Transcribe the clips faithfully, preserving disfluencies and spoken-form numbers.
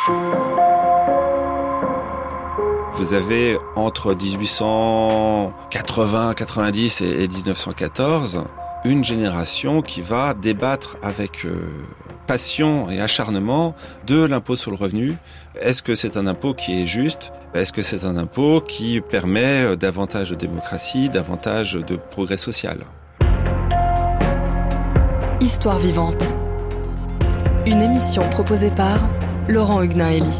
Vous avez entre dix-huit cent quatre-vingts quatre-vingt-dix et dix-neuf cent quatorze une génération qui va débattre avec euh, passion et acharnement de l'impôt sur le revenu. Est-ce que c'est un impôt qui est juste ? Est-ce que c'est un impôt qui permet davantage de démocratie, davantage de progrès social ? Histoire vivante. Une émission proposée par Laurent Huguenin-Hélie.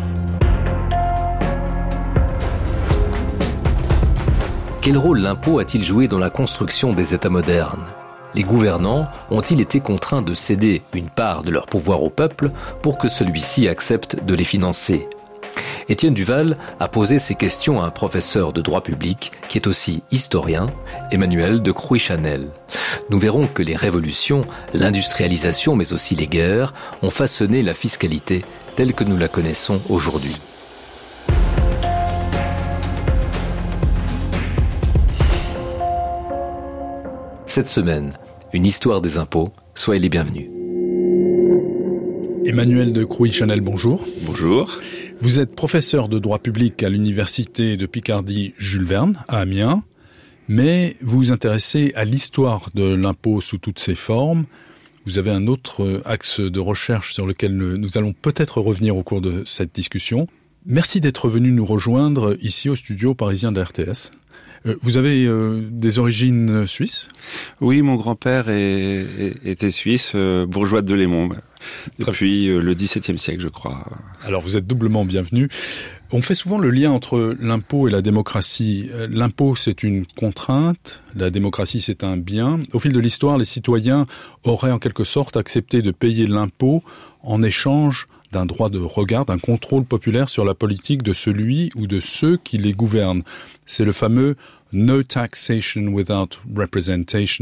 Quel rôle l'impôt a-t-il joué dans la construction des États modernes ? Les gouvernants ont-ils été contraints de céder une part de leur pouvoir au peuple pour que celui-ci accepte de les financer ? Étienne Duval a posé ces questions à un professeur de droit public qui est aussi historien, Emmanuel de Crouy-Chanel. Nous verrons que les révolutions, l'industrialisation mais aussi les guerres ont façonné la fiscalité telle que nous la connaissons aujourd'hui. Cette semaine, une histoire des impôts. Soyez les bienvenus. Emmanuel de Crouy-Chanel, bonjour. Bonjour. Vous êtes professeur de droit public à l'université de Picardie Jules Verne, à Amiens, mais vous vous intéressez à l'histoire de l'impôt sous toutes ses formes. Vous avez un autre axe de recherche sur lequel nous allons peut-être revenir au cours de cette discussion. Merci d'être venu nous rejoindre ici au studio parisien de la R T S. Vous avez euh, des origines suisses ? Oui, mon grand-père est, est, était suisse, euh, bourgeois de Delémont, depuis euh, le dix-septième siècle, je crois. Alors, vous êtes doublement bienvenu. On fait souvent le lien entre l'impôt et la démocratie. L'impôt, c'est une contrainte, la démocratie, c'est un bien. Au fil de l'histoire, les citoyens auraient en quelque sorte accepté de payer l'impôt en échange d'un droit de regard, d'un contrôle populaire sur la politique de celui ou de ceux qui les gouvernent. C'est le fameux « No taxation without representation »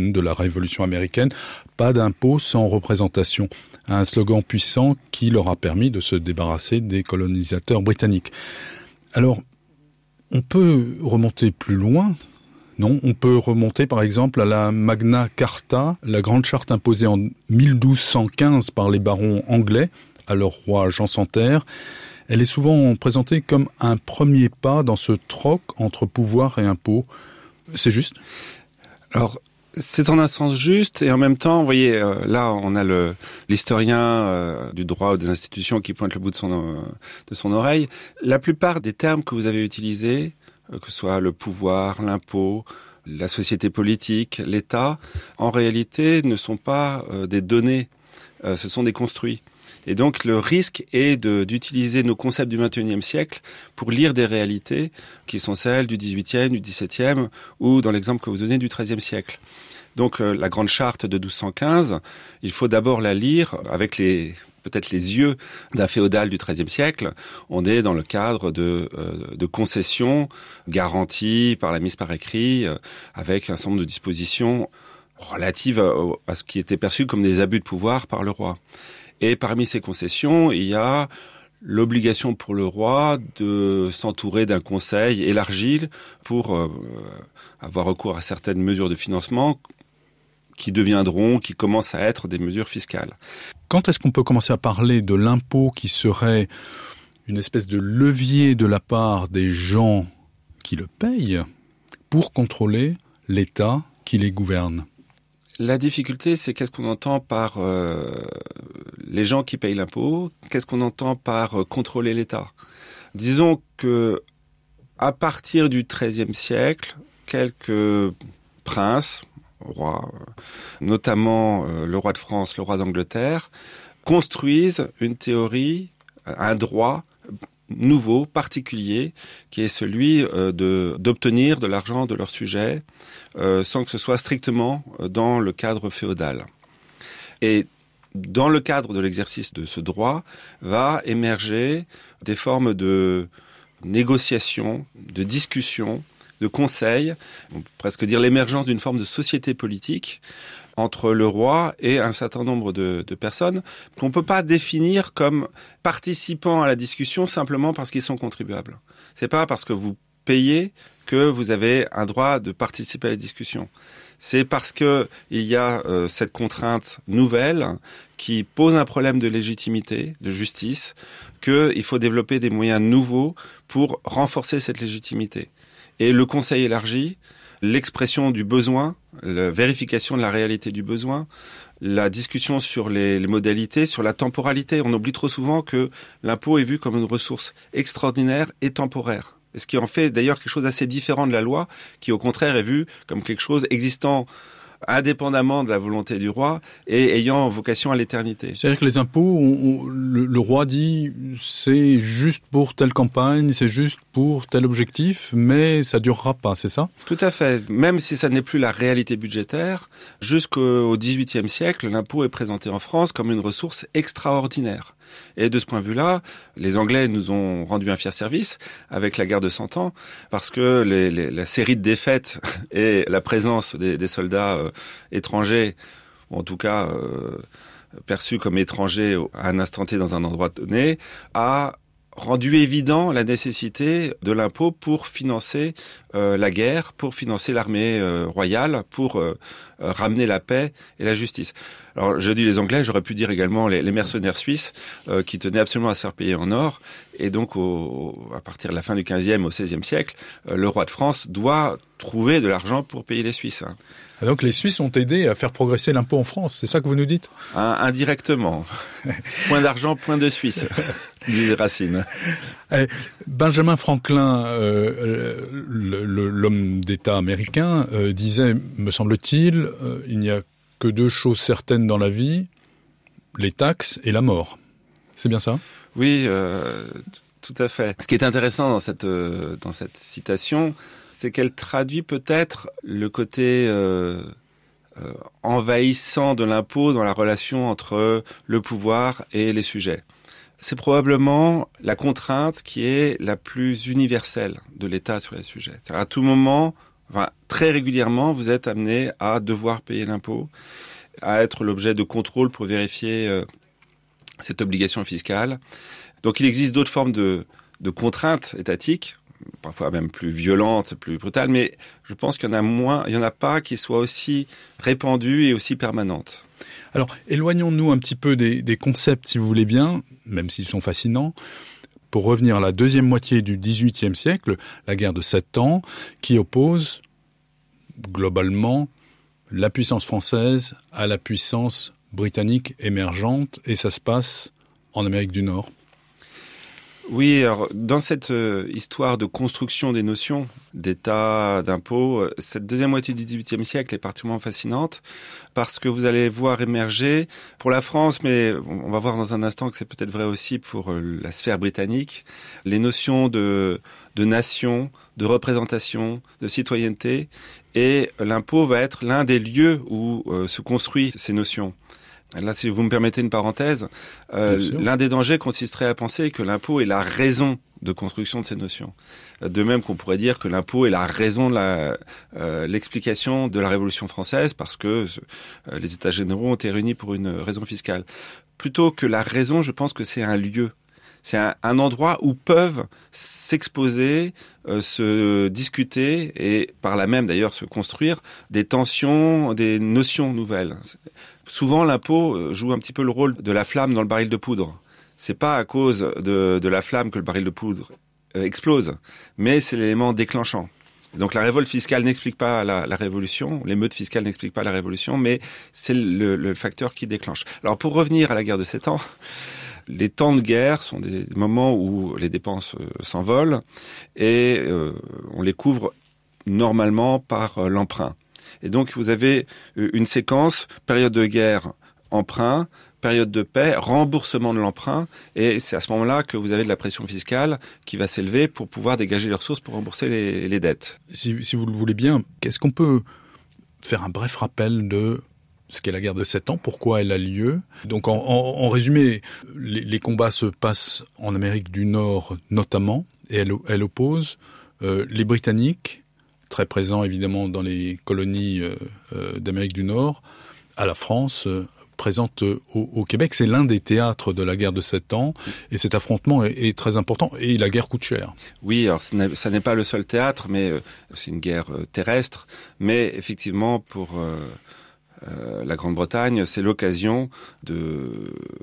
de la Révolution américaine. Pas d'impôt sans représentation. Un slogan puissant qui leur a permis de se débarrasser des colonisateurs britanniques. Alors, on peut remonter plus loin, non ? On peut remonter par exemple à la Magna Carta, la grande charte imposée en mille douze cent quinze par les barons anglais, à leur roi Jean sans Terre. Elle est souvent présentée comme un premier pas dans ce troc entre pouvoir et impôt. C'est juste ? Alors, c'est en un sens juste, et en même temps, vous voyez, euh, là, on a le, l'historien euh, du droit ou des institutions qui pointe le bout de son, euh, de son oreille. La plupart des termes que vous avez utilisés, euh, que ce soit le pouvoir, l'impôt, la société politique, l'État, en réalité, ne sont pas euh, des données, euh, ce sont des construits. Et donc, le risque est de, d'utiliser nos concepts du vingt et unième siècle pour lire des réalités qui sont celles du dix-huitième, du dix-septième ou, dans l'exemple que vous donnez, du treizième siècle. Donc, euh, la grande charte de douze cent quinze, il faut d'abord la lire avec les, peut-être les yeux d'un féodal du treizième siècle. On est dans le cadre de, euh, de concessions garanties par la mise par écrit euh, avec un certain nombre de dispositions relatives à, à ce qui était perçu comme des abus de pouvoir par le roi. Et parmi ces concessions, il y a l'obligation pour le roi de s'entourer d'un conseil élargi pour euh, avoir recours à certaines mesures de financement qui deviendront, qui commencent à être des mesures fiscales. Quand est-ce qu'on peut commencer à parler de l'impôt qui serait une espèce de levier de la part des gens qui le payent pour contrôler l'État qui les gouverne ? La difficulté, c'est qu'est-ce qu'on entend par euh, les gens qui payent l'impôt, qu'est-ce qu'on entend par euh, contrôler l'État. Disons que à partir du treizième siècle, quelques princes, rois, notamment euh, le roi de France, le roi d'Angleterre, construisent une théorie, un droit nouveau, particulier, qui est celui euh, de d'obtenir de l'argent de leurs sujets euh, sans que ce soit strictement dans le cadre féodal. Et dans le cadre de l'exercice de ce droit, va émerger des formes de négociation, de discussion, de conseil, on peut presque dire l'émergence d'une forme de société politique entre le roi et un certain nombre de, de personnes qu'on ne peut pas définir comme participant à la discussion simplement parce qu'ils sont contribuables. C'est pas parce que vous payez que vous avez un droit de participer à la discussion. C'est parce que il y a euh, cette contrainte nouvelle qui pose un problème de légitimité, de justice, qu'il faut développer des moyens nouveaux pour renforcer cette légitimité. Et le Conseil élargi, l'expression du besoin, la vérification de la réalité du besoin, la discussion sur les, les modalités, sur la temporalité. On oublie trop souvent que l'impôt est vu comme une ressource extraordinaire et temporaire. Ce qui en fait d'ailleurs quelque chose d'assez différent de la loi, qui au contraire est vu comme quelque chose existant indépendamment de la volonté du roi et ayant vocation à l'éternité. C'est-à-dire que les impôts, on, on, le, le roi dit c'est juste pour telle campagne, c'est juste pour tel objectif, mais ça durera pas, c'est ça ? Tout à fait. Même si ça n'est plus la réalité budgétaire, jusqu'au dix-huitième siècle, l'impôt est présenté en France comme une ressource extraordinaire. Et de ce point de vue-là, les Anglais nous ont rendu un fier service avec la guerre de Cent Ans, parce que les, les, la série de défaites et la présence des, des soldats euh, étrangers, ou en tout cas euh, perçus comme étrangers à un instant T dans un endroit donné, a rendu évident la nécessité de l'impôt pour financer euh, la guerre, pour financer l'armée euh, royale, pour euh, euh, ramener la paix et la justice. Alors, je dis les Anglais, j'aurais pu dire également les, les mercenaires suisses euh, qui tenaient absolument à se faire payer en or. Et donc, au, à partir de la fin du quinzième au seizième siècle, euh, le roi de France doit trouver de l'argent pour payer les Suisses. Hein. Et donc, les Suisses ont aidé à faire progresser l'impôt en France, c'est ça que vous nous dites ? Hein, indirectement. Point d'argent, point de Suisse, disait Racine. Eh, Benjamin Franklin, euh, le, le, l'homme d'État américain, euh, disait, me semble-t-il, euh, il n'y a que deux choses certaines dans la vie, les taxes et la mort. C'est bien ça ? Oui, euh, tout à fait. Ce qui est intéressant dans cette, euh, dans cette citation, c'est qu'elle traduit peut-être le côté euh, euh, envahissant de l'impôt dans la relation entre le pouvoir et les sujets. C'est probablement la contrainte qui est la plus universelle de l'État sur les sujets. À tout moment, enfin, très régulièrement, vous êtes amené à devoir payer l'impôt, à être l'objet de contrôle pour vérifier euh, cette obligation fiscale. Donc il existe d'autres formes de, de contraintes étatiques, parfois même plus violentes, plus brutales, mais je pense qu'il y en a moins, il y en a pas qui soient aussi répandues et aussi permanentes. Alors, éloignons-nous un petit peu des, des concepts, si vous voulez bien, même s'ils sont fascinants, pour revenir à la deuxième moitié du dix-huitième siècle, la guerre de Sept Ans, qui oppose globalement la puissance française à la puissance britannique émergente, et ça se passe en Amérique du Nord. Oui, alors dans cette euh, histoire de construction des notions d'État, d'impôt, euh, cette deuxième moitié du dix-huitième siècle est particulièrement fascinante parce que vous allez voir émerger pour la France, mais on va voir dans un instant que c'est peut-être vrai aussi pour euh, la sphère britannique, les notions de, de nation, de représentation, de citoyenneté, et l'impôt va être l'un des lieux où euh, se construisent ces notions. Là, si vous me permettez une parenthèse, euh, l'un des dangers consisterait à penser que l'impôt est la raison de construction de ces notions. De même qu'on pourrait dire que l'impôt est la raison de la, euh, l'explication de la Révolution française parce que euh, les États généraux ont été réunis pour une raison fiscale. Plutôt que la raison, je pense que c'est un lieu. C'est un, un endroit où peuvent s'exposer, euh, se discuter et par là même d'ailleurs se construire des tensions, des notions nouvelles. Souvent l'impôt joue un petit peu le rôle de la flamme dans le baril de poudre. C'est pas à cause de, de la flamme que le baril de poudre euh, explose, mais c'est l'élément déclenchant. Donc la révolte fiscale n'explique pas la, la révolution, l'émeute fiscale n'explique pas la révolution, mais c'est le, le facteur qui déclenche. Alors pour revenir à la guerre de Sept Ans, les temps de guerre sont des moments où les dépenses euh, s'envolent et euh, on les couvre normalement par euh, l'emprunt. Et donc vous avez une séquence, période de guerre, emprunt, période de paix, remboursement de l'emprunt, et c'est à ce moment-là que vous avez de la pression fiscale qui va s'élever pour pouvoir dégager les ressources pour rembourser les, les dettes. Si, si vous le voulez bien, qu'est-ce qu'on peut faire un bref rappel de ce qu'est la guerre de Sept Ans, pourquoi elle a lieu? Donc en, en, en résumé, les, les combats se passent en Amérique du Nord notamment, et elle, elle oppose euh, les Britanniques, très présents évidemment dans les colonies euh, euh, d'Amérique du Nord, à la France, euh, présente au, au Québec. C'est l'un des théâtres de la guerre de Sept Ans, et cet affrontement est, est très important, et la guerre coûte cher. Oui, alors ça n'est, ça n'est pas le seul théâtre, mais euh, c'est une guerre euh, terrestre, mais effectivement pour euh, euh, la Grande-Bretagne, c'est l'occasion de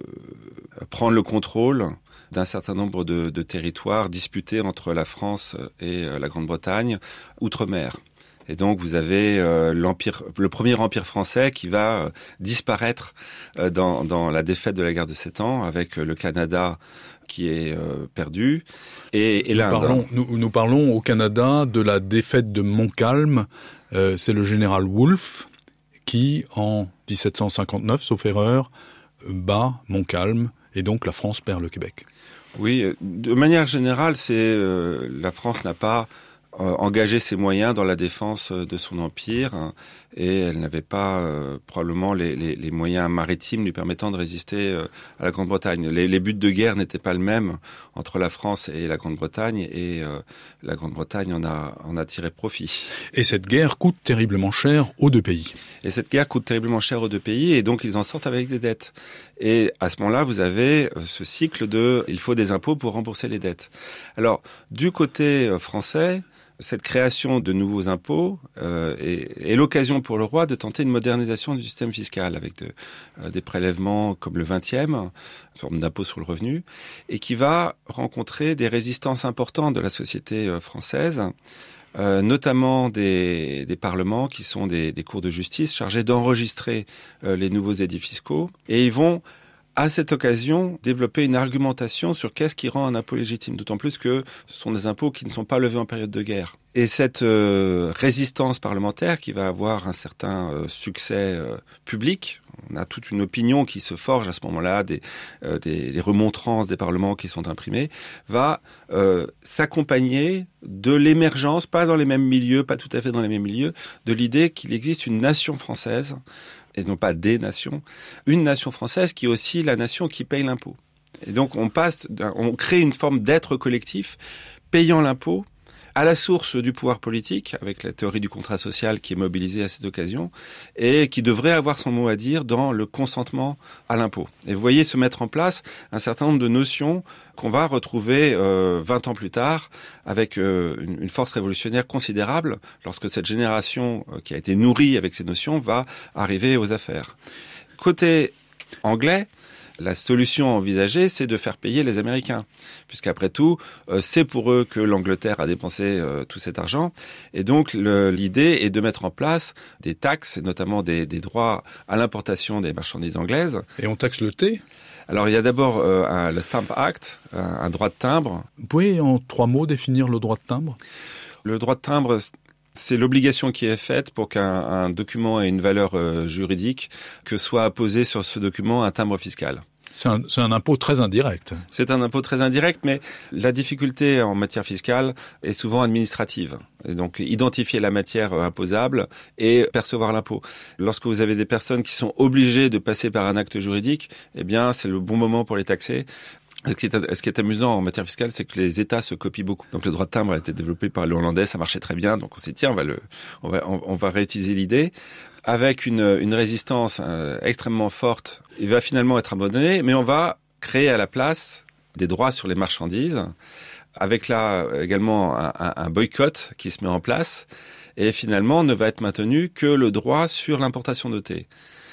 prendre le contrôle d'un certain nombre de, de territoires disputés entre la France et euh, la Grande-Bretagne, outre-mer. Et donc vous avez euh, l'empire, le premier empire français qui va euh, disparaître euh, dans, dans la défaite de la guerre de Sept Ans, avec euh, le Canada qui est euh, perdu et, et nous l'Inde. Parlons, nous, nous parlons au Canada de la défaite de Montcalm. Euh, c'est le général Wolfe qui, en dix-sept cent cinquante-neuf, sauf erreur, bat Montcalm, et donc la France perd le Québec. Oui, de manière générale, c'est euh, la France n'a pas euh, engagé ses moyens dans la défense de son empire, hein, et elle n'avait pas euh, probablement les, les, les moyens maritimes lui permettant de résister euh, à la Grande-Bretagne. Les, les buts de guerre n'étaient pas le même entre la France et la Grande-Bretagne, et euh, la Grande-Bretagne en a, en a tiré profit. Et cette guerre coûte terriblement cher aux deux pays. Et cette guerre coûte terriblement cher aux deux pays, et donc ils en sortent avec des dettes. Et à ce moment-là, vous avez ce cycle de « il faut des impôts pour rembourser les dettes ». Alors, du côté français, cette création de nouveaux impôts euh, est, est l'occasion pour le roi de tenter une modernisation du système fiscal avec de, euh, des prélèvements comme le vingtième, une forme d'impôt sur le revenu, et qui va rencontrer des résistances importantes de la société euh, française, euh, notamment des, des parlements qui sont des, des cours de justice chargés d'enregistrer euh, les nouveaux édits fiscaux, et ils vont à cette occasion, développer une argumentation sur qu'est-ce qui rend un impôt légitime, d'autant plus que ce sont des impôts qui ne sont pas levés en période de guerre. Et cette euh, résistance parlementaire qui va avoir un certain euh, succès euh, public, on a toute une opinion qui se forge à ce moment-là, des, euh, des, des remontrances des parlements qui sont imprimés, va euh, s'accompagner de l'émergence, pas dans les mêmes milieux, pas tout à fait dans les mêmes milieux, de l'idée qu'il existe une nation française, et non pas des nations, une nation française qui est aussi la nation qui paye l'impôt. Et donc on passe, on crée une forme d'être collectif payant l'impôt à la source du pouvoir politique, avec la théorie du contrat social qui est mobilisée à cette occasion, et qui devrait avoir son mot à dire dans le consentement à l'impôt. Et vous voyez se mettre en place un certain nombre de notions qu'on va retrouver euh, vingt ans plus tard, avec euh, une, une force révolutionnaire considérable, lorsque cette génération euh, qui a été nourrie avec ces notions va arriver aux affaires. Côté anglais, la solution envisagée, c'est de faire payer les Américains, puisqu'après tout, euh, c'est pour eux que l'Angleterre a dépensé euh, tout cet argent. Et donc, le, l'idée est de mettre en place des taxes, et notamment des, des droits à l'importation des marchandises anglaises. Et on taxe le thé ? Alors, il y a d'abord euh, un, le Stamp Act, un, un droit de timbre. Vous pouvez, en trois mots, définir le droit de timbre ? Le droit de timbre, c'est l'obligation qui est faite pour qu'un un document ait une valeur euh, juridique, que soit apposé sur ce document un timbre fiscal. C'est un, c'est un impôt très indirect. C'est un impôt très indirect, mais la difficulté en matière fiscale est souvent administrative. Et donc, identifier la matière imposable et percevoir l'impôt. Lorsque vous avez des personnes qui sont obligées de passer par un acte juridique, eh bien, c'est le bon moment pour les taxer. Ce qui, est, ce qui est amusant en matière fiscale, c'est que les États se copient beaucoup. Donc le droit de timbre a été développé par le Hollandais, ça marchait très bien. Donc on s'est dit, tiens, on va le, on va, on, on va réutiliser l'idée. Avec une, une résistance euh, extrêmement forte, il va finalement être abandonné, mais on va créer à la place des droits sur les marchandises, avec là également un, un, un boycott qui se met en place, et finalement ne va être maintenu que le droit sur l'importation de thé.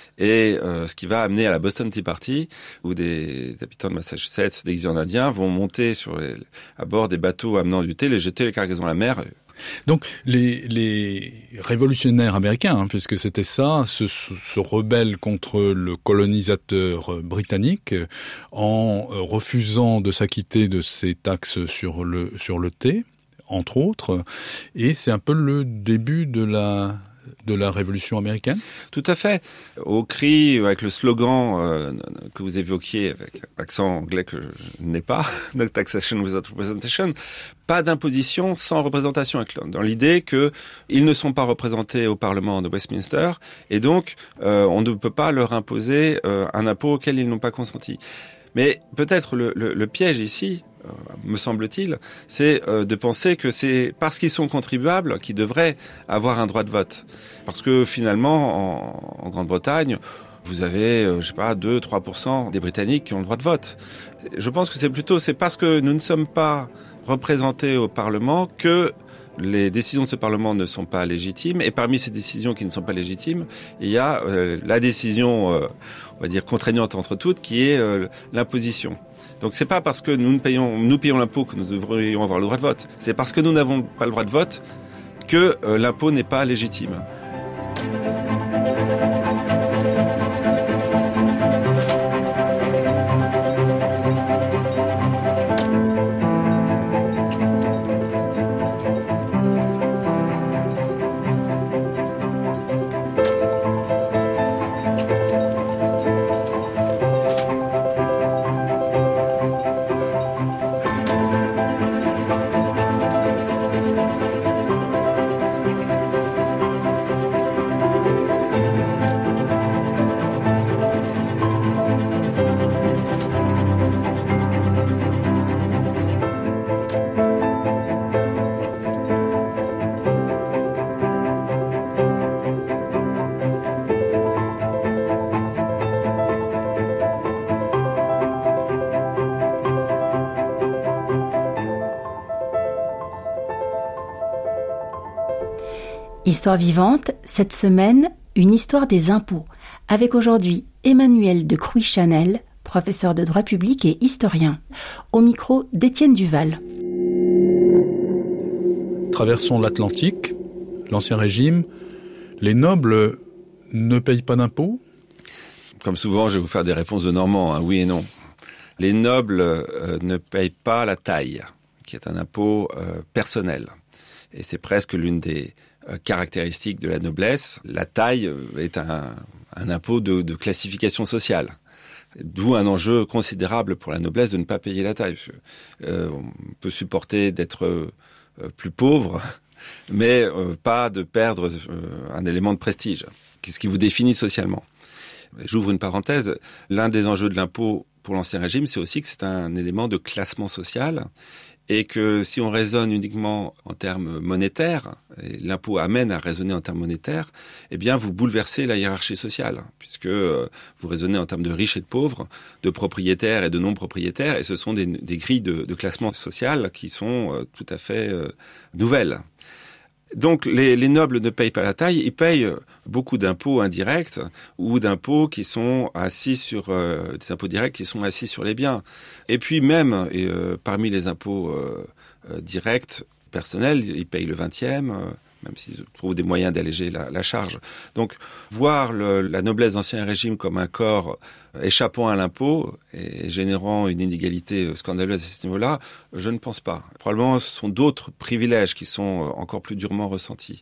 Et euh, ce qui va amener à la Boston Tea Party, où des, des habitants de Massachusetts, des Indiens, vont monter sur les, à bord des bateaux amenant du thé, les jeter les cargaisons à la mer. Donc les, les révolutionnaires américains, hein, puisque c'était ça, se, se rebellent contre le colonisateur britannique en refusant de s'acquitter de ces taxes sur le, sur le thé, entre autres, et c'est un peu le début de la... de la Révolution américaine ? Tout à fait. Au cri, avec le slogan euh, que vous évoquiez, avec un accent anglais que je n'ai pas, « No taxation without representation », pas d'imposition sans représentation, dans l'idée qu'ils ne sont pas représentés au Parlement de Westminster, et donc euh, on ne peut pas leur imposer euh, un impôt auquel ils n'ont pas consenti. Mais peut-être le, le, le piège ici, euh, me semble-t-il, c'est euh, de penser que c'est parce qu'ils sont contribuables qu'ils devraient avoir un droit de vote. Parce que finalement, en, en Grande-Bretagne, vous avez, euh, je sais pas, deux à trois pour cent des Britanniques qui ont le droit de vote. Je pense que c'est plutôt, c'est parce que nous ne sommes pas représentés au Parlement que les décisions de ce Parlement ne sont pas légitimes. Et parmi ces décisions qui ne sont pas légitimes, il y a euh, la décision, euh, on va dire, contraignante entre toutes, qui est euh, l'imposition. Donc c'est pas parce que nous, ne payons, nous payons l'impôt que nous devrions avoir le droit de vote. C'est parce que nous n'avons pas le droit de vote que euh, l'impôt n'est pas légitime. Histoire vivante, cette semaine, une histoire des impôts, avec aujourd'hui Emmanuel de Crouy-Chanel, professeur de droit public et historien, au micro d'Étienne Duval. Traversons l'Atlantique, l'Ancien Régime. Les nobles ne payent pas d'impôts ? Comme souvent, je vais vous faire des réponses de Normand, hein, oui et non. Les nobles euh, ne payent pas la taille, qui est un impôt euh, personnel. Et c'est presque l'une des euh, caractéristiques de la noblesse. La taille euh, est un, un impôt de, de classification sociale. D'où un enjeu considérable pour la noblesse de ne pas payer la taille. Euh, on peut supporter d'être euh, plus pauvre, mais euh, pas de perdre euh, un élément de prestige. Qu'est-ce qui vous définit socialement ? J'ouvre une parenthèse. L'un des enjeux de l'impôt pour l'Ancien Régime, c'est aussi que c'est un élément de classement social et que si on raisonne uniquement en termes monétaires, et l'impôt amène à raisonner en termes monétaires, eh bien vous bouleversez la hiérarchie sociale, puisque euh, vous raisonnez en termes de riches et de pauvres, de propriétaires et de non-propriétaires, et ce sont des, des grilles de, de classement social qui sont euh, tout à fait euh, nouvelles. Donc les, les nobles ne payent pas la taille, ils payent beaucoup d'impôts indirects ou d'impôts qui sont assis sur euh, des impôts directs qui sont assis sur les biens. Et puis même et, euh, parmi les impôts euh, euh, directs personnels, ils payent le vingtième, euh, même s'ils trouvent des moyens d'alléger la, la charge. Donc voir le, la noblesse d'Ancien Régime comme un corps échappant à l'impôt et générant une inégalité scandaleuse à ce niveau-là, je ne pense pas. Probablement, ce sont d'autres privilèges qui sont encore plus durement ressentis.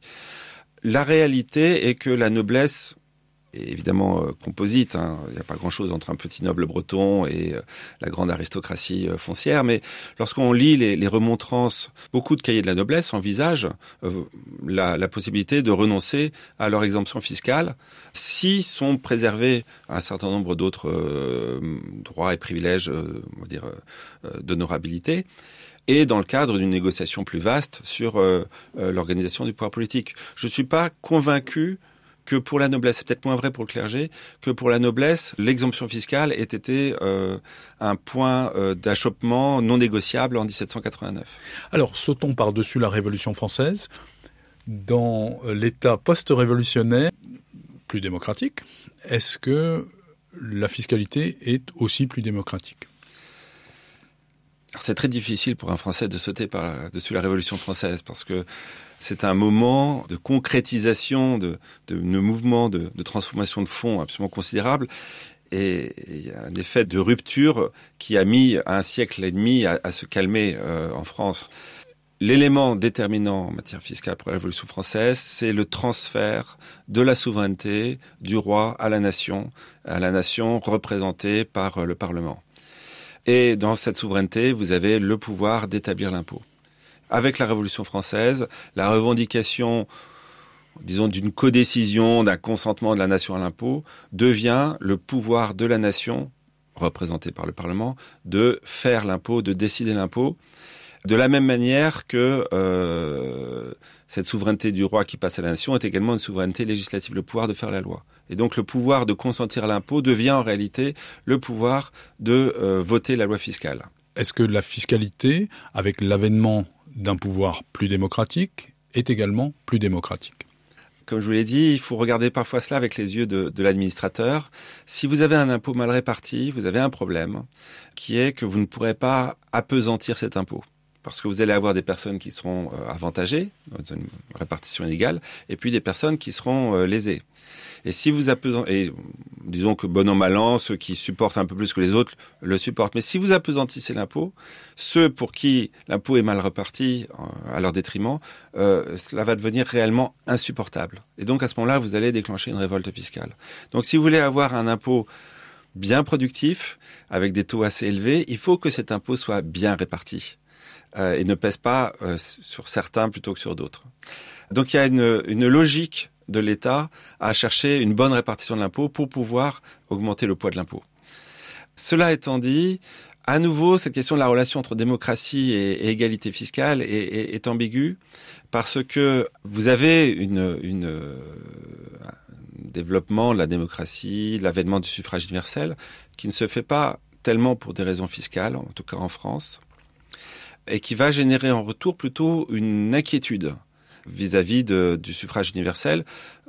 La réalité est que la noblesse est évidemment euh, composite. Hein. Il n'y a pas grand-chose entre un petit noble breton et euh, la grande aristocratie euh, foncière. Mais lorsqu'on lit les, les remontrances, beaucoup de cahiers de la noblesse envisagent euh, la, la possibilité de renoncer à leur exemption fiscale si sont préservés un certain nombre d'autres euh, droits et privilèges, euh, on va dire, euh, d'honorabilité, et dans le cadre d'une négociation plus vaste sur euh, euh, l'organisation du pouvoir politique. Je ne suis pas convaincu que pour la noblesse, c'est peut-être moins vrai pour le clergé, que pour la noblesse, l'exemption fiscale ait été euh, un point euh, d'achoppement non négociable en dix-sept cent quatre-vingt-neuf. Alors, sautons par-dessus la Révolution française. Dans l'État post-révolutionnaire, plus démocratique, est-ce que la fiscalité est aussi plus démocratique ? Alors, c'est très difficile pour un Français de sauter par-dessus la Révolution française parce que c'est un moment de concrétisation de, de, de mouvements de, de transformation de fond absolument considérable. Et il y a un effet de rupture qui a mis un siècle et demi à, à se calmer euh, en France. L'élément déterminant en matière fiscale pour la Révolution française, c'est le transfert de la souveraineté du roi à la nation, à la nation représentée par le Parlement. Et dans cette souveraineté, vous avez le pouvoir d'établir l'impôt. Avec la Révolution française, la revendication, disons, d'une codécision, d'un consentement de la nation à l'impôt, devient le pouvoir de la nation, représenté par le Parlement, de faire l'impôt, de décider l'impôt. De la même manière que euh, cette souveraineté du roi qui passe à la nation est également une souveraineté législative, le pouvoir de faire la loi. Et donc le pouvoir de consentir à l'impôt devient en réalité le pouvoir de euh, voter la loi fiscale. Est-ce que la fiscalité, avec l'avènement d'un pouvoir plus démocratique, est également plus démocratique ? Comme je vous l'ai dit, il faut regarder parfois cela avec les yeux de, de l'administrateur. Si vous avez un impôt mal réparti, vous avez un problème qui est que vous ne pourrez pas appesantir cet impôt. Parce que vous allez avoir des personnes qui seront euh, avantagées dans une répartition inégale, et puis des personnes qui seront euh, lésées. Et si vous apesantissez, et disons que bon an mal an, ceux qui supportent un peu plus que les autres le supportent. Mais si vous apesantissez l'impôt, ceux pour qui l'impôt est mal reparti euh, à leur détriment, euh, cela va devenir réellement insupportable. Et donc à ce moment-là, vous allez déclencher une révolte fiscale. Donc si vous voulez avoir un impôt bien productif, avec des taux assez élevés, il faut que cet impôt soit bien réparti. Euh, et ne pèse pas euh, sur certains plutôt que sur d'autres. Donc il y a une, une logique de l'État à chercher une bonne répartition de l'impôt pour pouvoir augmenter le poids de l'impôt. Cela étant dit, à nouveau, cette question de la relation entre démocratie et, et égalité fiscale est, est, est ambiguë parce que vous avez une, une, un développement de la démocratie, de l'avènement du suffrage universel qui ne se fait pas tellement pour des raisons fiscales, en tout cas en France, et qui va générer en retour plutôt une inquiétude vis-à-vis de, du suffrage universel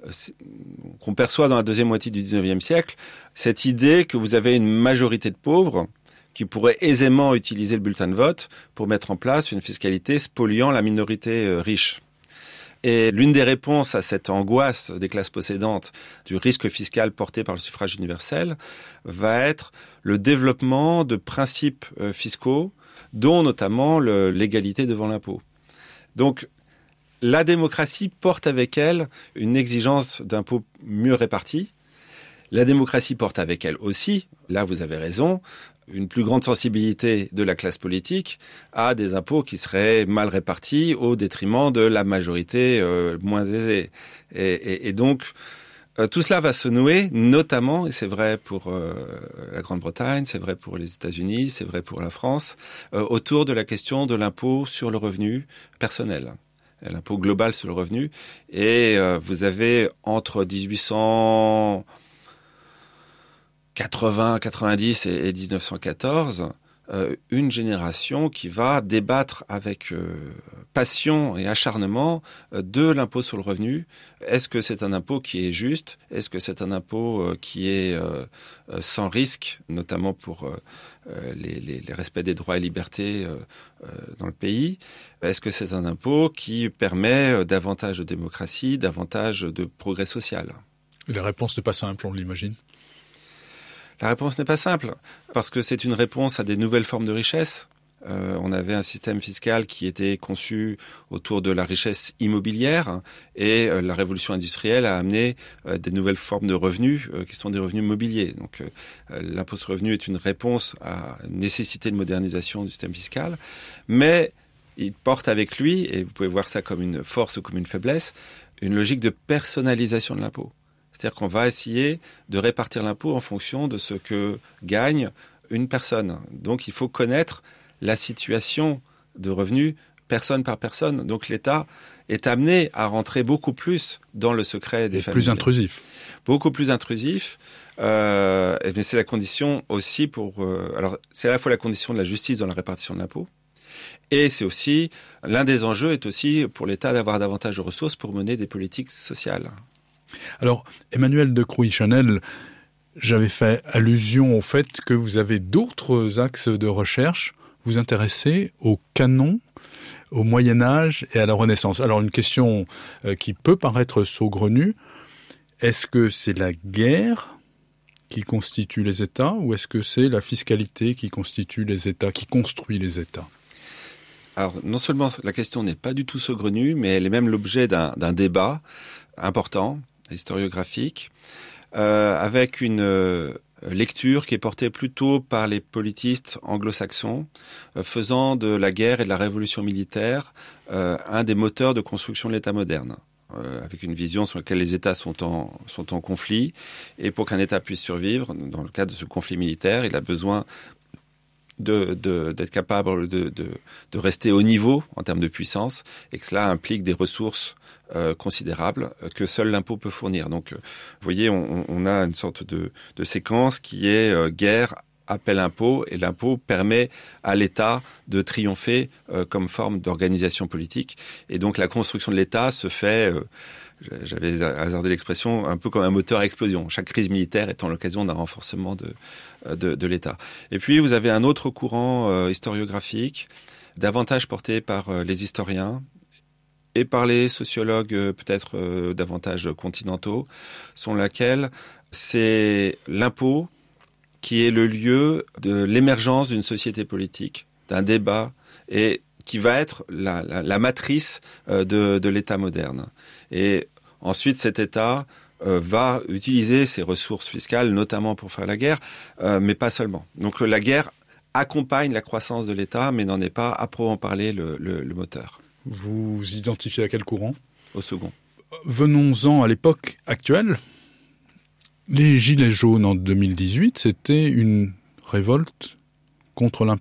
qu'on perçoit dans la deuxième moitié du dix-neuvième siècle, cette idée que vous avez une majorité de pauvres qui pourraient aisément utiliser le bulletin de vote pour mettre en place une fiscalité spoliant la minorité riche. Et l'une des réponses à cette angoisse des classes possédantes du risque fiscal porté par le suffrage universel va être le développement de principes fiscaux dont notamment le, l'égalité devant l'impôt. Donc, la démocratie porte avec elle une exigence d'impôts mieux répartis. La démocratie porte avec elle aussi, là vous avez raison, une plus grande sensibilité de la classe politique à des impôts qui seraient mal répartis au détriment de la majorité euh, moins aisée. Et, et, et donc, Euh, tout cela va se nouer, notamment, et c'est vrai pour euh, la Grande-Bretagne, c'est vrai pour les États-Unis, c'est vrai pour la France, euh, autour de la question de l'impôt sur le revenu personnel, l'impôt global sur le revenu. Et euh, vous avez entre dix-huit cent quatre-vingts, quatre-vingt-dix et, et dix-neuf cent quatorze, euh, une génération qui va débattre avec euh, passion et acharnement euh, de l'impôt sur le revenu. Est-ce que c'est un impôt qui est juste ? Est-ce que c'est un impôt euh, qui est euh, euh, sans risque, notamment pour euh, les, les, les respects des droits et libertés euh, euh, dans le pays ? Est-ce que c'est un impôt qui permet euh, davantage de démocratie, davantage de progrès social ? La réponse n'est pas simple, on l'imagine. La réponse n'est pas simple, parce que c'est une réponse à des nouvelles formes de richesse. Euh, on avait un système fiscal qui était conçu autour de la richesse immobilière et euh, la révolution industrielle a amené euh, des nouvelles formes de revenus euh, qui sont des revenus mobiliers. Donc euh, l'impôt sur le revenu est une réponse à une nécessité de modernisation du système fiscal, mais il porte avec lui, et vous pouvez voir ça comme une force ou comme une faiblesse, une logique de personnalisation de l'impôt. C'est-à-dire qu'on va essayer de répartir l'impôt en fonction de ce que gagne une personne. Donc il faut connaître la situation de revenus personne par personne. Donc l'État est amené à rentrer beaucoup plus dans le secret des et familles. Plus intrusif. Beaucoup plus intrusif. Euh, mais c'est la condition aussi pour... Euh, alors c'est à la fois la condition de la justice dans la répartition de l'impôt, et c'est aussi... L'un des enjeux est aussi pour l'État d'avoir davantage de ressources pour mener des politiques sociales. Alors, Emmanuel de Crouy-Chanel, j'avais fait allusion au fait que vous avez d'autres axes de recherche. Vous intéressez au canon, au Moyen-Âge et à la Renaissance. Alors, une question euh, qui peut paraître saugrenue. Est-ce que c'est la guerre qui constitue les États ou est-ce que c'est la fiscalité qui constitue les États, qui construit les États ? Alors, non seulement la question n'est pas du tout saugrenue, mais elle est même l'objet d'un, d'un débat important, historiographique, euh, avec une euh, lecture qui est portée plutôt par les politistes anglo-saxons, euh, faisant de la guerre et de la révolution militaire euh, un des moteurs de construction de l'État moderne, euh, avec une vision sur laquelle les États sont en, sont en conflit, et pour qu'un État puisse survivre, dans le cadre de ce conflit militaire, il a besoin de, de, d'être capable de, de, de rester au niveau en termes de puissance, et que cela implique des ressources euh, considérables que seul l'impôt peut fournir. Donc, euh, vous voyez, on, on a une sorte de, de séquence qui est euh, guerre, appel impôt, et l'impôt permet à l'État de triompher euh, comme forme d'organisation politique. Et donc, la construction de l'État se fait... Euh, J'avais hasardé l'expression, un peu comme un moteur à explosion. Chaque crise militaire étant l'occasion d'un renforcement de, de, de l'État. Et puis, vous avez un autre courant euh, historiographique, davantage porté par euh, les historiens et par les sociologues euh, peut-être euh, davantage continentaux, sont laquelle c'est l'impôt qui est le lieu de l'émergence d'une société politique, d'un débat, et qui va être la, la, la matrice euh, de, de l'État moderne. Et ensuite, cet État euh, va utiliser ses ressources fiscales, notamment pour faire la guerre, euh, mais pas seulement. Donc la guerre accompagne la croissance de l'État, mais n'en est pas, à proprement parler, le, le, le moteur. Vous vous identifiez à quel courant ? Au second. Venons-en à l'époque actuelle. Les Gilets jaunes en deux mille dix-huit, c'était une révolte contre l'impôt ?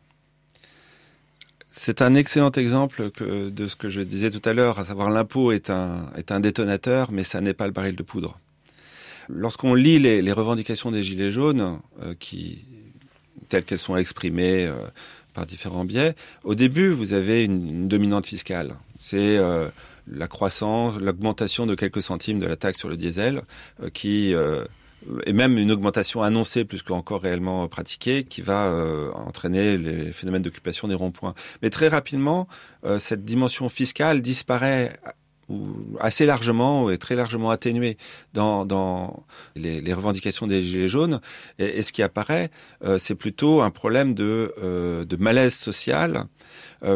C'est un excellent exemple que, de ce que je disais tout à l'heure, à savoir l'impôt est un, est un détonateur, mais ça n'est pas le baril de poudre. Lorsqu'on lit les, les revendications des Gilets jaunes, euh, qui, telles qu'elles sont exprimées euh, par différents biais, au début, vous avez une, une dominante fiscale. C'est euh, la croissance, l'augmentation de quelques centimes de la taxe sur le diesel, euh, qui... Euh, et même une augmentation annoncée plus qu'encore réellement pratiquée, qui va euh, entraîner les phénomènes d'occupation des ronds-points. Mais très rapidement, euh, cette dimension fiscale disparaît ou assez largement et très largement atténuée dans, dans les, les revendications des Gilets jaunes. Et, et ce qui apparaît, euh, c'est plutôt un problème de, euh, de malaise social. Euh,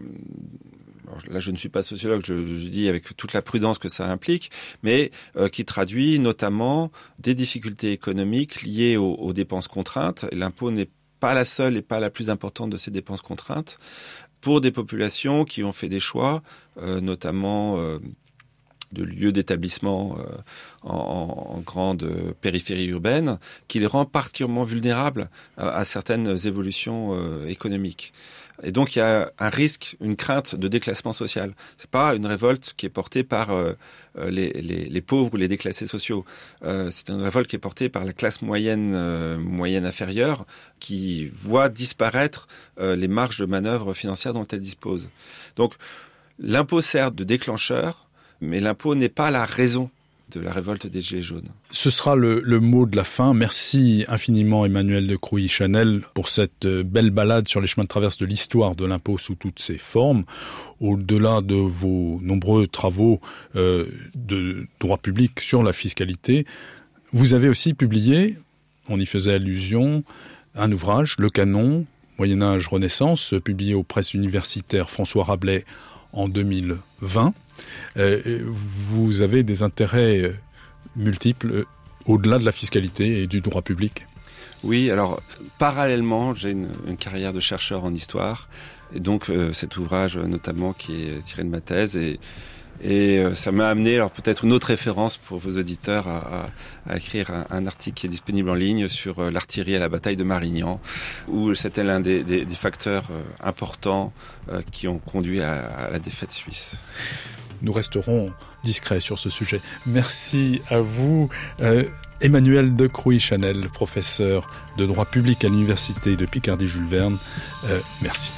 Alors là, je ne suis pas sociologue, je, je dis avec toute la prudence que ça implique, mais euh, qui traduit notamment des difficultés économiques liées aux, aux dépenses contraintes. Et l'impôt n'est pas la seule et pas la plus importante de ces dépenses contraintes pour des populations qui ont fait des choix, euh, notamment euh, de lieux d'établissement euh, en, en grande périphérie urbaine, qui les rend particulièrement vulnérables à, à certaines évolutions euh, économiques. Et donc il y a un risque, une crainte de déclassement social. C'est pas une révolte qui est portée par euh, les, les, les pauvres ou les déclassés sociaux. Euh, c'est une révolte qui est portée par la classe moyenne, euh, moyenne inférieure, qui voit disparaître euh, les marges de manœuvre financières dont elle dispose. Donc l'impôt sert de déclencheur, mais l'impôt n'est pas la raison de la révolte des Gilets jaunes. Ce sera le, le mot de la fin. Merci infiniment Emmanuel de Crouy-Chanel pour cette belle balade sur les chemins de traverse de l'histoire de l'impôt sous toutes ses formes. Au-delà de vos nombreux travaux euh, de droit public sur la fiscalité, vous avez aussi publié, on y faisait allusion, un ouvrage, Le Canon, Moyen-Âge Renaissance, publié aux presses universitaires François Rabelais en deux mille vingt. Euh, vous avez des intérêts multiples euh, au-delà de la fiscalité et du droit public. Oui, alors parallèlement, j'ai une, une carrière de chercheur en histoire, et donc euh, cet ouvrage notamment qui est tiré de ma thèse, et, et euh, ça m'a amené, alors peut-être une autre référence pour vos auditeurs, à, à, à écrire un, un article qui est disponible en ligne sur euh, l'artillerie à la bataille de Marignan, où c'était l'un des, des, des facteurs euh, importants euh, qui ont conduit à, à la défaite suisse. Nous resterons discrets sur ce sujet. Merci à vous, euh, Emmanuel de Crouy-Chanel, professeur de droit public à l'université de Picardie-Jules Verne. Euh, merci.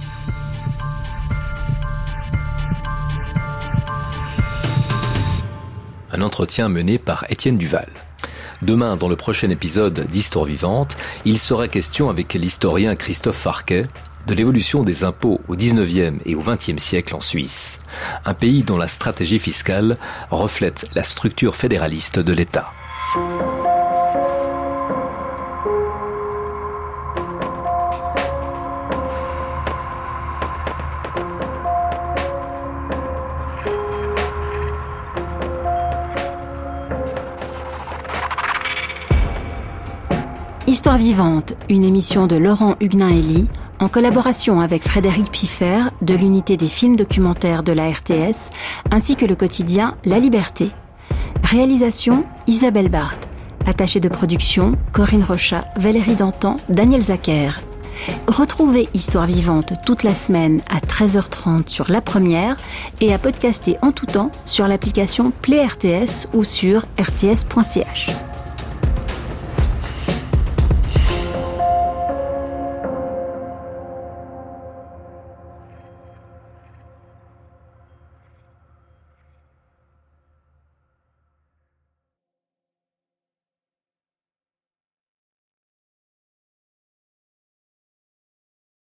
Un entretien mené par Étienne Duval. Demain, dans le prochain épisode d'Histoire vivante, il sera question avec l'historien Christophe Farquet de l'évolution des impôts au dix-neuvième et au vingtième siècle en Suisse, un pays dont la stratégie fiscale reflète la structure fédéraliste de l'État. Histoire vivante, une émission de Laurent Huguenin-Elie, en collaboration avec Frédéric Piffer de l'unité des films documentaires de la R T S, ainsi que le quotidien La Liberté. Réalisation Isabelle Barthes. Attachée de production Corinne Rochat, Valérie Dantan, Daniel Zacher. Retrouvez Histoire vivante toute la semaine à treize heures trente sur La Première et à podcaster en tout temps sur l'application Play R T S ou sur r t s point c h.